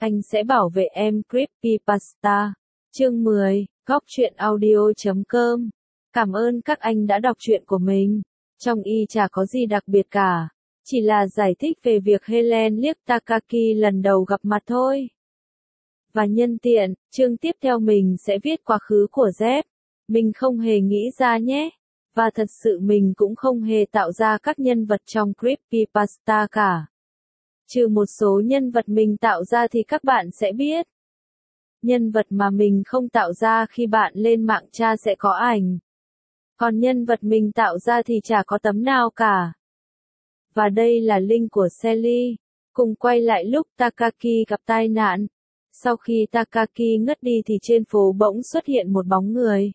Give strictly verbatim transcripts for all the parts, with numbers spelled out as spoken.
Anh sẽ bảo vệ em. Creepypasta. Chương mười, góc truyện audio chấm com. Cảm ơn các anh đã đọc truyện của mình. Trong y chả có gì đặc biệt cả. Chỉ là giải thích về việc Helen liếc Takaki lần đầu gặp mặt thôi. Và nhân tiện, chương tiếp theo mình sẽ viết quá khứ của Jeff. Mình không hề nghĩ ra nhé. Và thật sự mình cũng không hề tạo ra các nhân vật trong Creepypasta cả. Trừ một số nhân vật mình tạo ra thì các bạn sẽ biết. Nhân vật mà mình không tạo ra khi bạn lên mạng tra sẽ có ảnh. Còn nhân vật mình tạo ra thì chả có tấm nào cả. Và đây là link của Sally. Cùng quay lại lúc Takaki gặp tai nạn. Sau khi Takaki ngất đi thì trên phố bỗng xuất hiện một bóng người.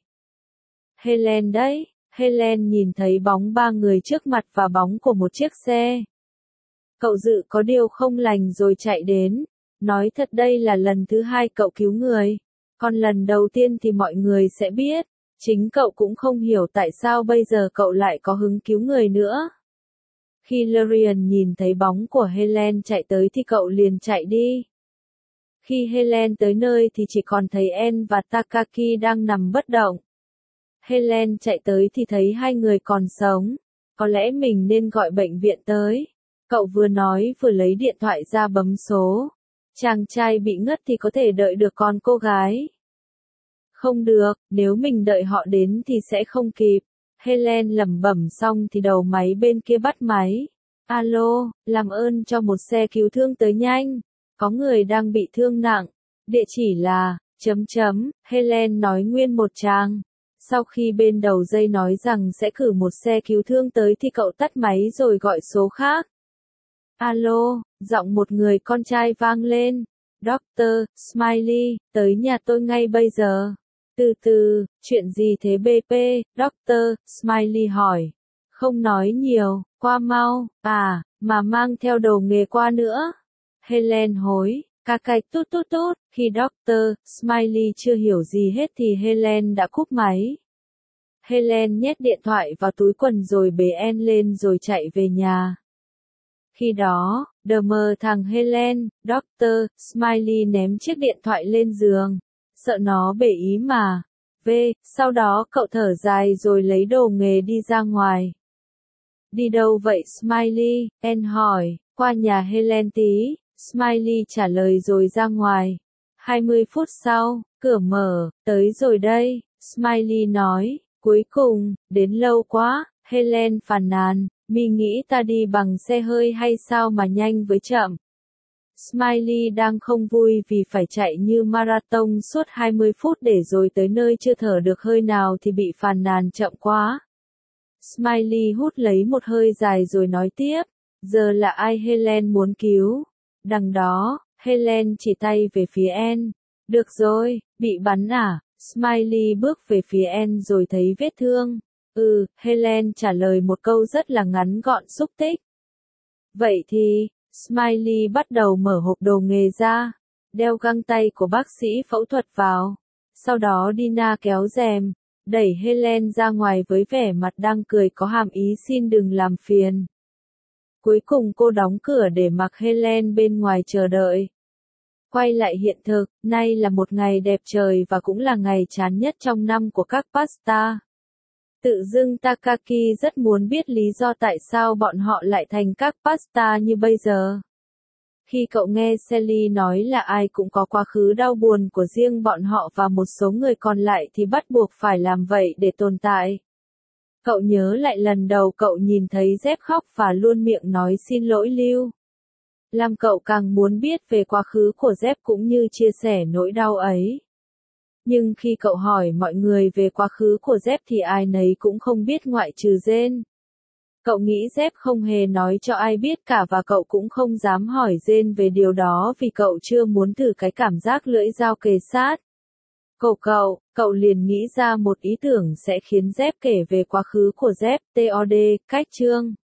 Helen đấy. Helen nhìn thấy bóng ba người trước mặt và bóng của một chiếc xe. Cậu dự có điều không lành rồi chạy đến. Nói thật đây là lần thứ hai cậu cứu người. Còn lần đầu tiên thì mọi người sẽ biết. Chính cậu cũng không hiểu tại sao bây giờ cậu lại có hứng cứu người nữa. Khi Larian nhìn thấy bóng của Helen chạy tới thì cậu liền chạy đi. Khi Helen tới nơi thì chỉ còn thấy Anne và Takaki đang nằm bất động. Helen chạy tới thì thấy hai người còn sống. Có lẽ mình nên gọi bệnh viện tới. Cậu vừa nói vừa lấy điện thoại ra bấm số. Chàng trai bị ngất thì có thể đợi được con cô gái. Không được, nếu mình đợi họ đến thì sẽ không kịp. Helen lẩm bẩm xong thì đầu máy bên kia bắt máy. Alo, làm ơn cho một xe cứu thương tới nhanh. Có người đang bị thương nặng. Địa chỉ là, chấm chấm, Helen nói nguyên một tràng. Sau khi bên đầu dây nói rằng sẽ cử một xe cứu thương tới thì cậu tắt máy rồi gọi số khác. Alo, giọng một người con trai vang lên. Doctor Smiley, tới nhà tôi ngay bây giờ. Từ từ, chuyện gì thế bê pê, Doctor Smiley hỏi. Không nói nhiều, qua mau, à, mà mang theo đồ nghề qua nữa. Helen hối, ca cạch tút tút tút, khi Doctor Smiley chưa hiểu gì hết thì Helen đã cúp máy. Helen nhét điện thoại vào túi quần rồi bế Anne lên rồi chạy về nhà. Khi đó, đờ mờ thằng Helen, Doctor Smiley ném chiếc điện thoại lên giường. Sợ nó bể ý mà. V, sau đó cậu thở dài rồi lấy đồ nghề đi ra ngoài. Đi đâu vậy Smiley? Anne hỏi, qua nhà Helen tí. Smiley trả lời rồi ra ngoài. hai mươi phút sau, cửa mở, tới rồi đây. Smiley nói, cuối cùng, đến lâu quá. Helen phàn nàn, mi nghĩ ta đi bằng xe hơi hay sao mà nhanh với chậm. Smiley đang không vui vì phải chạy như marathon suốt hai mươi phút để rồi tới nơi chưa thở được hơi nào thì bị phàn nàn chậm quá. Smiley hút lấy một hơi dài rồi nói tiếp, giờ là ai Helen muốn cứu? Đằng đó, Helen chỉ tay về phía Anne. Được rồi, bị bắn à? Smiley bước về phía Anne rồi thấy vết thương. Ừ, Helen trả lời một câu rất là ngắn gọn xúc tích. Vậy thì, Smiley bắt đầu mở hộp đồ nghề ra, đeo găng tay của bác sĩ phẫu thuật vào. Sau đó Dina kéo rèm, đẩy Helen ra ngoài với vẻ mặt đang cười có hàm ý xin đừng làm phiền. Cuối cùng cô đóng cửa để mặc Helen bên ngoài chờ đợi. Quay lại hiện thực, nay là một ngày đẹp trời và cũng là ngày chán nhất trong năm của các pasta. Tự dưng Takaki rất muốn biết lý do tại sao bọn họ lại thành các pasta như bây giờ. Khi cậu nghe Sally nói là ai cũng có quá khứ đau buồn của riêng bọn họ và một số người còn lại thì bắt buộc phải làm vậy để tồn tại. Cậu nhớ lại lần đầu cậu nhìn thấy Jeff khóc và luôn miệng nói xin lỗi Lưu. Làm cậu càng muốn biết về quá khứ của Jeff cũng như chia sẻ nỗi đau ấy. Nhưng khi cậu hỏi mọi người về quá khứ của Jeff thì ai nấy cũng không biết ngoại trừ Jane. Cậu nghĩ Jeff không hề nói cho ai biết cả và cậu cũng không dám hỏi Jane về điều đó vì cậu chưa muốn thử cái cảm giác lưỡi dao kề sát. Cậu cậu, cậu liền nghĩ ra một ý tưởng sẽ khiến Jeff kể về quá khứ của Jeff, tod, cách chương.